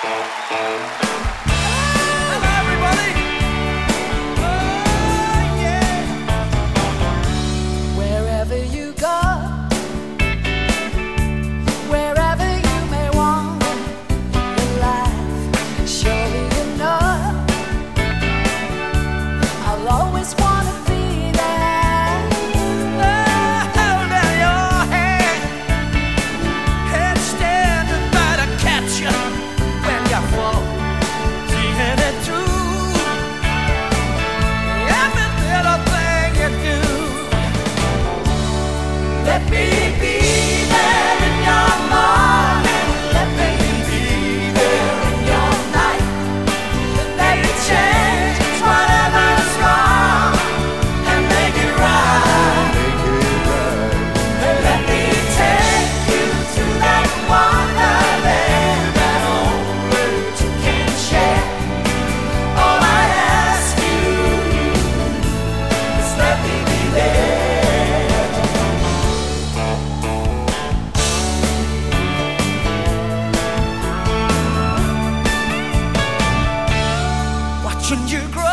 Hello, everybody. Oh, yeah. Wherever you go, wherever you may wander in life, surely you know I'll always want to be there. Holding your hand, head standing by to catch you when you fall. Seeing it through every little thing you do. Let me be there in your morning. Let me be there in your night. Let me change whatever's wrong and make it right. Let me take you to that wonderland that only two can share. All I ask you is let me be there. Watching you grow